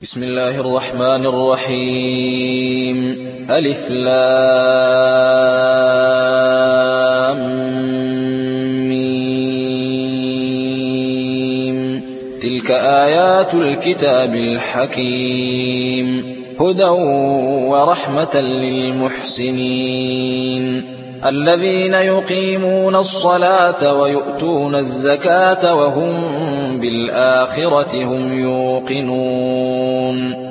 بسم الله الرحمن الرحيم. ألف لام ميم. تلك آيات الكتاب الحكيم، هدى ورحمة للمحسنين الذين يقيمون الصلاة ويؤتون الزكاة وهم بالآخرة هم يوقنون.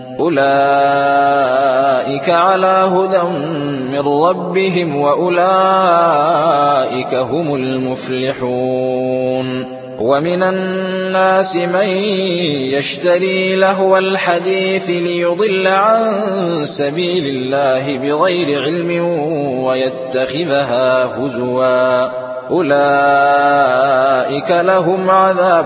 أولئك على هدى من ربهم وأولئك هم المفلحون. ومن الناس من يشتري لهو الحديث ليضل عن سبيل الله بغير علم ويتخذها هزوا، أولئك لهم عذاب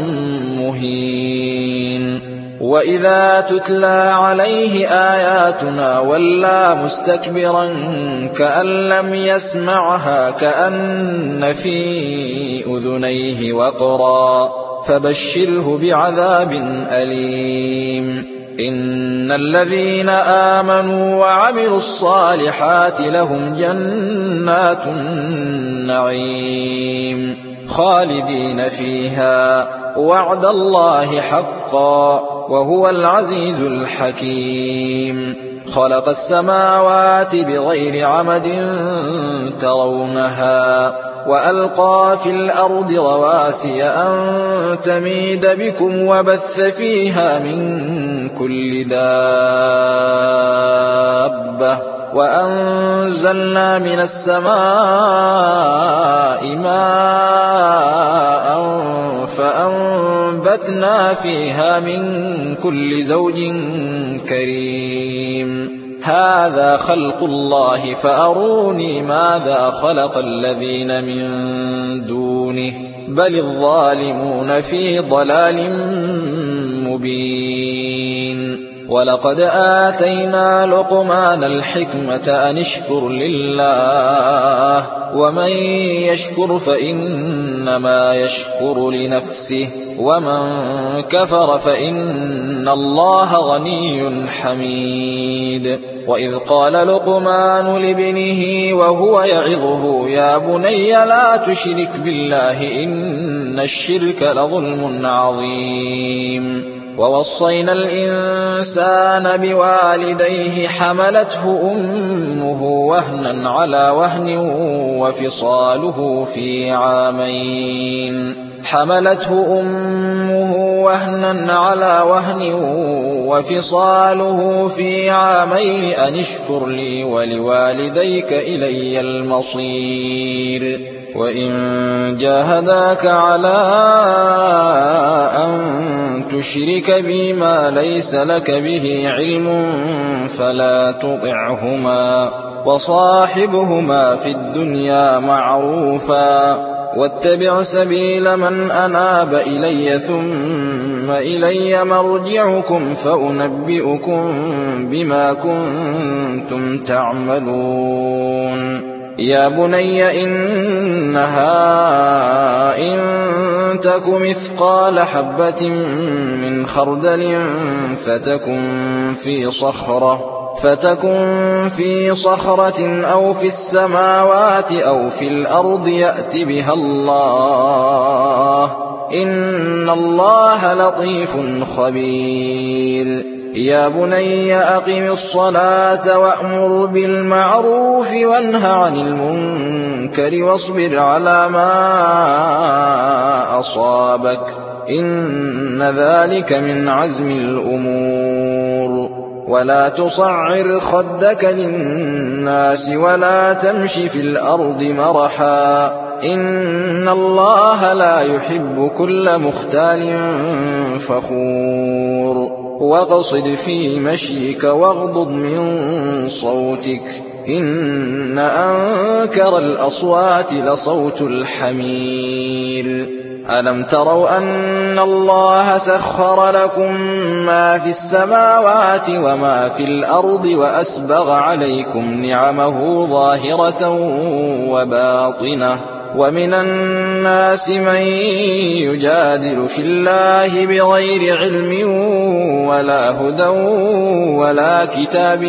مهين. وإذا تتلى عليه آياتنا ولى مستكبرا كأن لم يسمعها كأن في أذنيه وقرا، فبشره بعذاب أليم. إن الذين آمنوا وعملوا الصالحات لهم جنات النعيم خالدين فيها، وعد الله حقا وهو العزيز الحكيم. خلق السماوات بغير عمد ترونها وألقى في الأرض رواسي أن تميد بكم وبث فيها من كل دابة، وأنزلنا من السماء ماء فأنبتنا فيها من كل زوج كريم. هذا خلق الله فأروني ماذا خلق الذين من دونه، بل الظالمون في ضلال مبين. ولقد آتينا لقمان الحكمة أن اشكر لله، ومن يشكر فإنما يشكر لنفسه، ومن كفر فإن الله غني حميد. وإذ قال لقمان لابنه وهو يعظه يا بني لا تشرك بالله إن الشرك لظلم عظيم. ووصينا الإنسان بوالديه حملته أمه وهنا على وهن وفصاله في عامين، حملته أمه وهنا على وهن وفصاله في عامين أن اشكر لي ولوالديك إلي المصير. وإن جاهداك على أن تشرك بي ما ليس لك به علم فلا تطعهما، وصاحبهما في الدنيا معروفا، واتبع سبيل من أناب إلي ثم إلي مرجعكم فأنبئكم بما كنتم تعملون. يا بني إنها إن تك مثقال حبة من خردل فتكن في صخرة أو في السماوات أو في الأرض يأت بها الله، إن الله لطيف خبير. يا بني أقم الصلاة وأمر بالمعروف وانه عن المنكر واصبر على ما أصابك، إن ذلك من عزم الأمور. ولا تصعر خدك للناس ولا تمش في الأرض مرحا، إن الله لا يحب كل مختال فخور. واقصد في مشيك واغضض من صوتك، إن أنكر الأصوات لصوت الحمير. ألم تروا أن الله سخر لكم ما في السماوات وما في الأرض وأسبغ عليكم نعمه ظاهرة وباطنة ومن الناس من يجادل في الله بغير علم ولا هدى ولا كتاب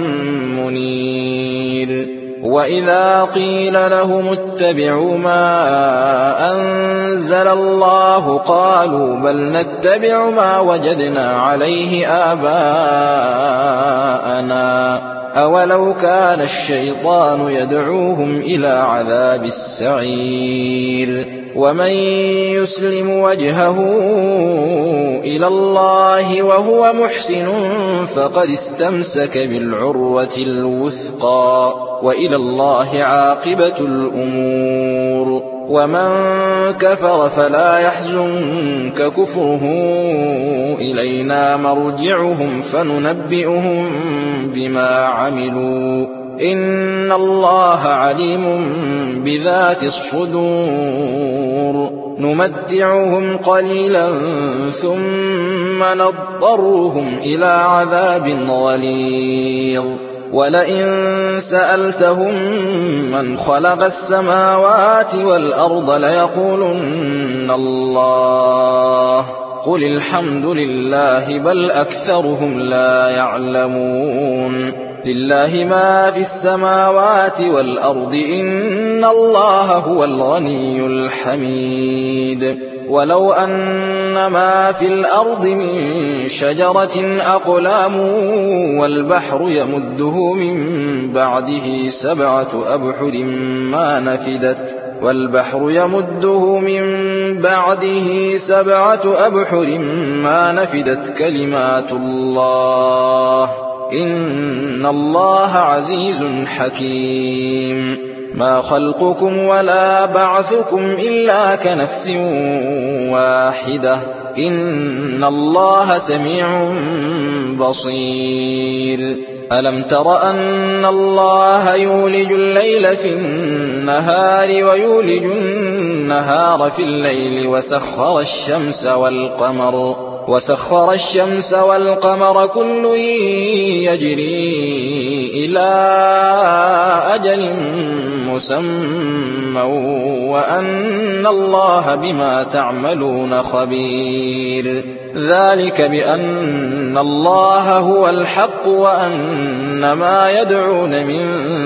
منير. وإذا قيل لهم اتبعوا ما أنزل الله قالوا بل نتبع ما وجدنا عليه آباءنا أولو كان الشيطان يدعوهم إلى عذاب السعير. ومن يسلم وجهه إلى الله وهو محسن فقد استمسك بالعروة الوثقى وإلى الله عاقبة الأمور. ومن كفر فلا يحزنك كفره إلينا مرجعهم فننبئهم بما عملوا إن الله عليم بذات الصدور. نمتعهم قليلا ثم نضطرهم إلى عذاب غليظ. ولئن سألتهم من خلق السماوات والأرض ليقولن الله قل الحمد لله بل أكثرهم لا يعلمون. لله ما في السماوات والأرض إن الله هو الغني الحميد. ولو أن ما في الأرض من شجرة أقلام والبحر يمده من بعده سبعة أبحر ما نفدت كلمات الله إن الله عزيز حكيم. ما خلقكم ولا بعثكم إلا كنفس واحدة إن الله سميع بصير. ألم تر أن الله يولج الليل في النهار ويولج النهار في الليل وسخر الشمس والقمر كل يجري إلى أجل مسمى وأن الله بما تعملون خبير. ذلك بأن الله هو الحق وأن ما يدعون من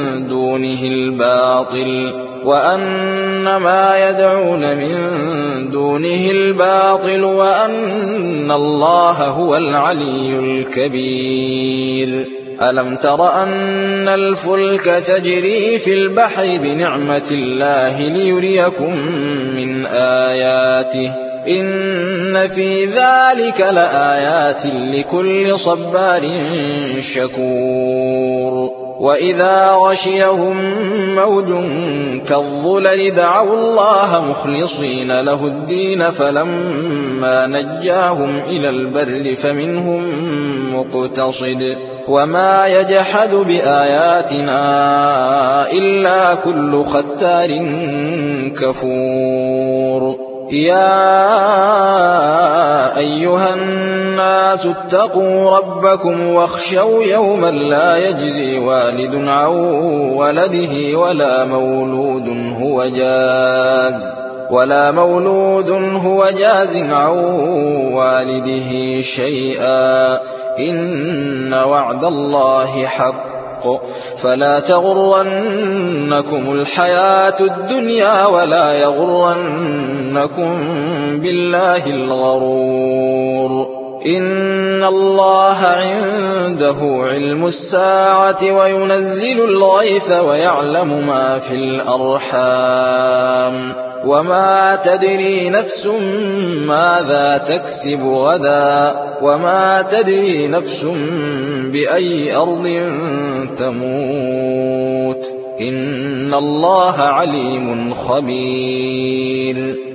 دونه الباطل وأن الله هو العلي الكبير. ألم تر أن الفلك تجري في البحر بنعمة الله ليريكم من آياته إن في ذلك لآيات لكل صبار شكور. وإذا غشيهم موج كالظلل دعوا الله مخلصين له الدين فلما نجاهم إلى البر فمنهم مقتصد وما يجحد بآياتنا إلا كل ختار كفور. يا أيها الناس اتقوا ربكم واخشوا يوما لا يجزي والد عن ولده ولا مولود هو جاز عن والده شيئا إن وعد الله حق فلا تغرنكم الحياة الدنيا ولا يغرنكم بالله الغرور. إن الله عنده علم الساعة وينزل الغيث ويعلم ما في الأرحام وما تدري نفس ماذا تكسب غدا وما تدري نفس بأي أرض تموت إن الله عليم خبير.